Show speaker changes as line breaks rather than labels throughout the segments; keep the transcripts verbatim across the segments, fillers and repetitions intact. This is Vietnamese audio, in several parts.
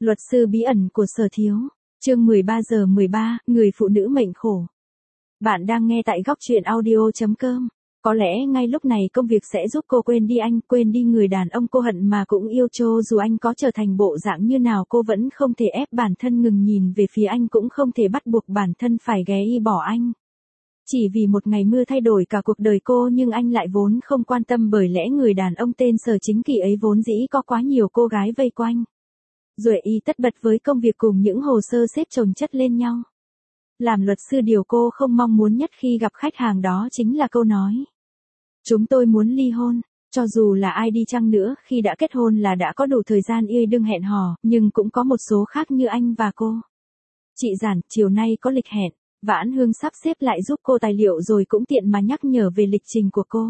Luật sư bí ẩn của Sở Thiếu, chương mười ba giờ mười ba, người phụ nữ mệnh khổ. Bạn đang nghe tại góc truyện audio chấm com. Có lẽ ngay lúc này công việc sẽ giúp cô quên đi anh, quên đi người đàn ông cô hận mà cũng yêu, cho dù anh có trở thành bộ dạng như nào cô vẫn không thể ép bản thân ngừng nhìn về phía anh, cũng không thể bắt buộc bản thân phải ghé y bỏ anh. Chỉ vì một ngày mưa thay đổi cả cuộc đời cô, nhưng anh lại vốn không quan tâm, bởi lẽ người đàn ông tên Sở Chính Kỳ ấy vốn dĩ có quá nhiều cô gái vây quanh. Duệ y tất bật với công việc cùng những hồ sơ xếp chồng chất lên nhau. Làm luật sư, điều cô không mong muốn nhất khi gặp khách hàng đó chính là câu nói: chúng tôi muốn ly hôn. Cho dù là ai đi chăng nữa, khi đã kết hôn là đã có đủ thời gian yêu đương hẹn hò, nhưng cũng có một số khác như anh và cô. Chị Giản, chiều nay có lịch hẹn. Vãn Hương sắp xếp lại giúp cô tài liệu rồi cũng tiện mà nhắc nhở về lịch trình của cô.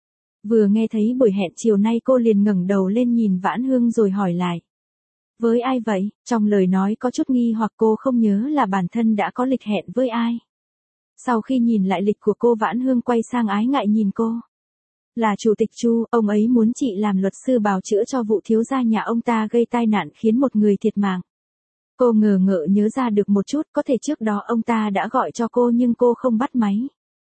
Vừa nghe thấy buổi hẹn chiều nay cô liền ngẩng đầu lên nhìn Vãn Hương rồi hỏi lại: với ai vậy? Trong lời nói có chút nghi hoặc, cô không nhớ là bản thân đã có lịch hẹn với ai. Sau khi nhìn lại lịch của cô, Vãn Hương quay sang ái ngại nhìn cô. Là Chủ tịch Chu, ông ấy muốn chị làm luật sư bào chữa cho vụ thiếu gia nhà ông ta gây tai nạn khiến một người thiệt mạng. Cô ngờ ngợ nhớ ra được một chút, có thể trước đó ông ta đã gọi cho cô nhưng cô không bắt máy.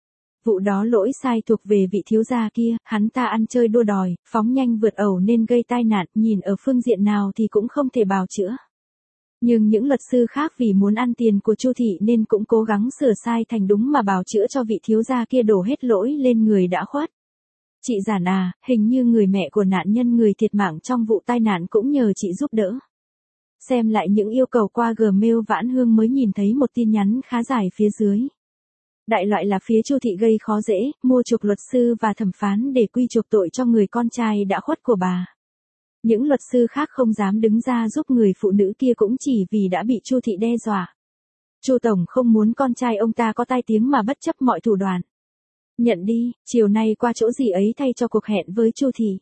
Vụ đó lỗi sai thuộc về vị thiếu gia kia, hắn ta ăn chơi đua đòi, phóng nhanh vượt ẩu nên gây tai nạn, nhìn ở phương diện nào thì cũng không thể bào chữa. Nhưng những luật sư khác vì muốn ăn tiền của Chu thị nên cũng cố gắng sửa sai thành đúng mà bào chữa cho vị thiếu gia kia, đổ hết lỗi lên người đã khuất. Chị Giản à, hình như người mẹ của nạn nhân người thiệt mạng trong vụ tai nạn cũng nhờ chị giúp đỡ. Xem lại những yêu cầu qua Gmail, Vãn Hương mới nhìn thấy một tin nhắn khá dài phía dưới. Đại loại là phía Chu thị gây khó dễ, mua chuộc luật sư và thẩm phán để quy chuộc tội cho người con trai đã khuất của bà. Những luật sư khác không dám đứng ra giúp người phụ nữ kia cũng chỉ vì đã bị Chu thị đe dọa. Chu tổng không muốn con trai ông ta có tai tiếng mà bất chấp mọi thủ đoạn. Nhận đi, chiều nay qua chỗ gì ấy thay cho cuộc hẹn với Chu thị.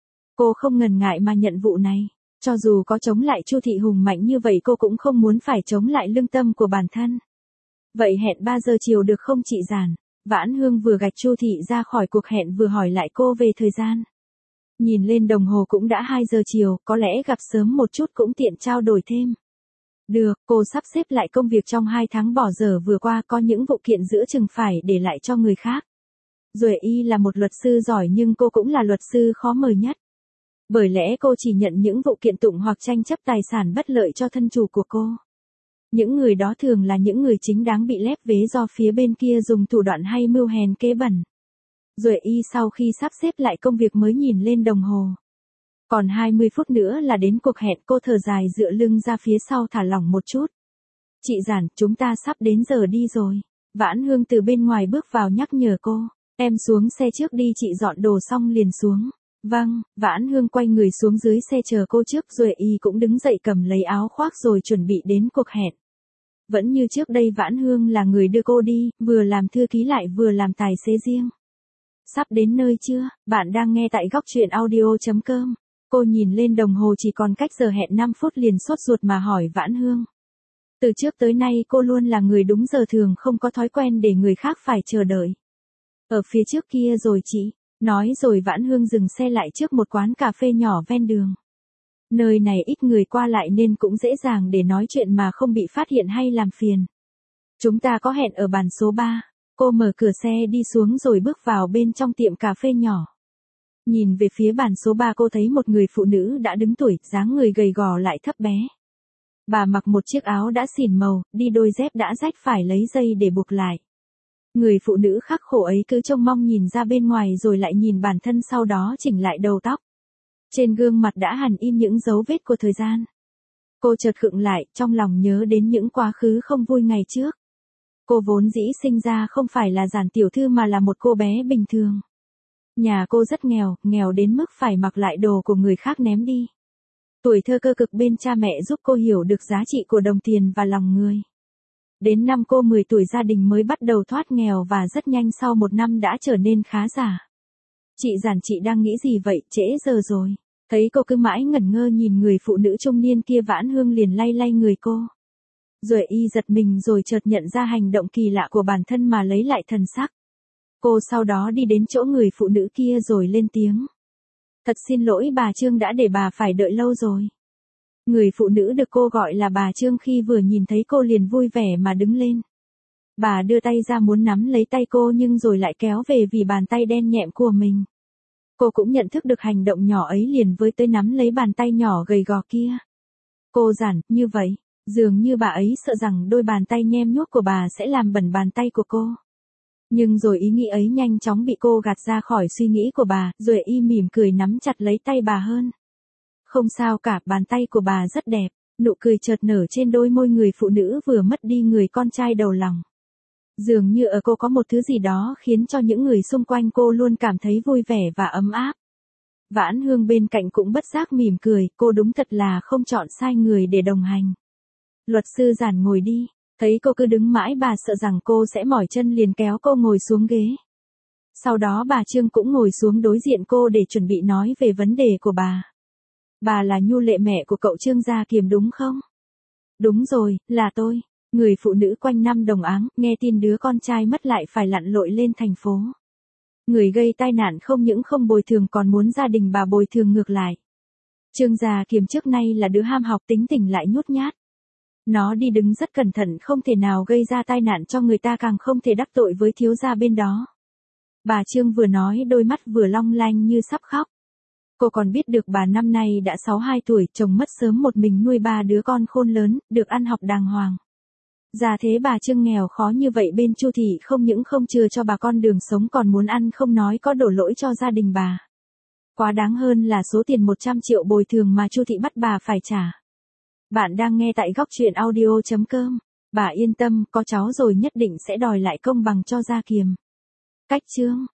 Cô không ngần ngại mà nhận vụ này. Cho dù có chống lại Chu thị hùng mạnh như vậy, cô cũng không muốn phải chống lại lương tâm của bản thân. Vậy hẹn ba giờ chiều được không chị Giản? Vãn Hương vừa gạch Chu thị ra khỏi cuộc hẹn vừa hỏi lại cô về thời gian. Nhìn lên đồng hồ cũng đã hai giờ chiều, có lẽ gặp sớm một chút cũng tiện trao đổi thêm. Được, cô sắp xếp lại công việc trong hai tháng bỏ dở vừa qua, có những vụ kiện giữa chừng phải để lại cho người khác. Duệ y là một luật sư giỏi nhưng cô cũng là luật sư khó mời nhất. Bởi lẽ cô chỉ nhận những vụ kiện tụng hoặc tranh chấp tài sản bất lợi cho thân chủ của cô. Những người đó thường là những người chính đáng bị lép vế do phía bên kia dùng thủ đoạn hay mưu hèn kế bẩn. Duệ y sau khi sắp xếp lại công việc mới nhìn lên đồng hồ. Còn hai mươi phút nữa là đến cuộc hẹn, cô thở dài dựa lưng ra phía sau thả lỏng một chút. Chị Giản, chúng ta sắp đến giờ đi rồi. Vãn Hương từ bên ngoài bước vào nhắc nhở cô. Em xuống xe trước đi, chị dọn đồ xong liền xuống. Vâng, Vãn Hương quay người xuống dưới xe chờ cô trước, Duệ y cũng đứng dậy cầm lấy áo khoác rồi chuẩn bị đến cuộc hẹn. Vẫn như trước đây, Vãn Hương là người đưa cô đi, vừa làm thư ký lại vừa làm tài xế riêng. Sắp đến nơi chưa? Bạn đang nghe tại góc truyện audio chấm com. Cô nhìn lên đồng hồ chỉ còn cách giờ hẹn năm phút liền sốt ruột mà hỏi Vãn Hương. Từ trước tới nay cô luôn là người đúng giờ, thường không có thói quen để người khác phải chờ đợi. Ở phía trước kia rồi chị. Nói rồi Vãn Hương dừng xe lại trước một quán cà phê nhỏ ven đường. Nơi này ít người qua lại nên cũng dễ dàng để nói chuyện mà không bị phát hiện hay làm phiền. Chúng ta có hẹn ở bàn số ba. Cô mở cửa xe đi xuống rồi bước vào bên trong tiệm cà phê nhỏ. Nhìn về phía bàn số ba, cô thấy một người phụ nữ đã đứng tuổi, dáng người gầy gò lại thấp bé. Bà mặc một chiếc áo đã xỉn màu, đi đôi dép đã rách phải lấy dây để buộc lại. Người phụ nữ khắc khổ ấy cứ trông mong nhìn ra bên ngoài rồi lại nhìn bản thân, sau đó chỉnh lại đầu tóc. Trên gương mặt đã hằn in những dấu vết của thời gian. Cô chợt khựng lại, trong lòng nhớ đến những quá khứ không vui ngày trước. Cô vốn dĩ sinh ra không phải là Giản tiểu thư mà là một cô bé bình thường. Nhà cô rất nghèo, nghèo đến mức phải mặc lại đồ của người khác ném đi. Tuổi thơ cơ cực bên cha mẹ giúp cô hiểu được giá trị của đồng tiền và lòng người. Đến năm cô mười tuổi gia đình mới bắt đầu thoát nghèo và rất nhanh sau một năm đã trở nên khá giả. Chị Giản, chị đang nghĩ gì vậy, trễ giờ rồi. Thấy cô cứ mãi ngẩn ngơ nhìn người phụ nữ trung niên kia, Vãn Hương liền lay lay người cô. Duệ y giật mình rồi chợt nhận ra hành động kỳ lạ của bản thân mà lấy lại thần sắc. Cô sau đó đi đến chỗ người phụ nữ kia rồi lên tiếng. Thật xin lỗi bà Trương đã để bà phải đợi lâu rồi. Người phụ nữ được cô gọi là bà Trương khi vừa nhìn thấy cô liền vui vẻ mà đứng lên. Bà đưa tay ra muốn nắm lấy tay cô nhưng rồi lại kéo về vì bàn tay đen nhẹm của mình. Cô cũng nhận thức được hành động nhỏ ấy liền với tới nắm lấy bàn tay nhỏ gầy gò kia. Cô giản, như vậy, dường như bà ấy sợ rằng đôi bàn tay nhem nhuốc của bà sẽ làm bẩn bàn tay của cô. Nhưng rồi ý nghĩ ấy nhanh chóng bị cô gạt ra khỏi suy nghĩ của bà, rồi y mỉm cười nắm chặt lấy tay bà hơn. Không sao cả, bàn tay của bà rất đẹp, nụ cười chợt nở trên đôi môi người phụ nữ vừa mất đi người con trai đầu lòng. Dường như ở cô có một thứ gì đó khiến cho những người xung quanh cô luôn cảm thấy vui vẻ và ấm áp. Vãn Hương bên cạnh cũng bất giác mỉm cười, cô đúng thật là không chọn sai người để đồng hành. Luật sư Giản ngồi đi, thấy cô cứ đứng mãi bà sợ rằng cô sẽ mỏi chân liền kéo cô ngồi xuống ghế. Sau đó bà Trương cũng ngồi xuống đối diện cô để chuẩn bị nói về vấn đề của bà. Bà là Nhu Lệ mẹ của cậu Trương Gia Kiềm đúng không? Đúng rồi, là tôi. Người phụ nữ quanh năm đồng áng, nghe tin đứa con trai mất lại phải lặn lội lên thành phố. Người gây tai nạn không những không bồi thường còn muốn gia đình bà bồi thường ngược lại. Trương Gia Kiềm trước nay là đứa ham học tính tình lại nhút nhát. Nó đi đứng rất cẩn thận không thể nào gây ra tai nạn cho người ta càng không thể đắc tội với thiếu gia bên đó. Bà Trương vừa nói đôi mắt vừa long lanh như sắp khóc. Cô còn biết được bà năm nay đã sáu mươi hai tuổi, chồng mất sớm một mình nuôi ba đứa con khôn lớn, được ăn học đàng hoàng. Già thế bà Trương nghèo khó như vậy bên Chu thị không những không chừa cho bà con đường sống còn muốn ăn không nói có đổ lỗi cho gia đình bà. Quá đáng hơn là số tiền một trăm triệu bồi thường mà Chu thị bắt bà phải trả. Bạn đang nghe tại góc truyện audio chấm com. Bà yên tâm, có cháu rồi nhất định sẽ đòi lại công bằng cho Gia Kiềm. Cách chương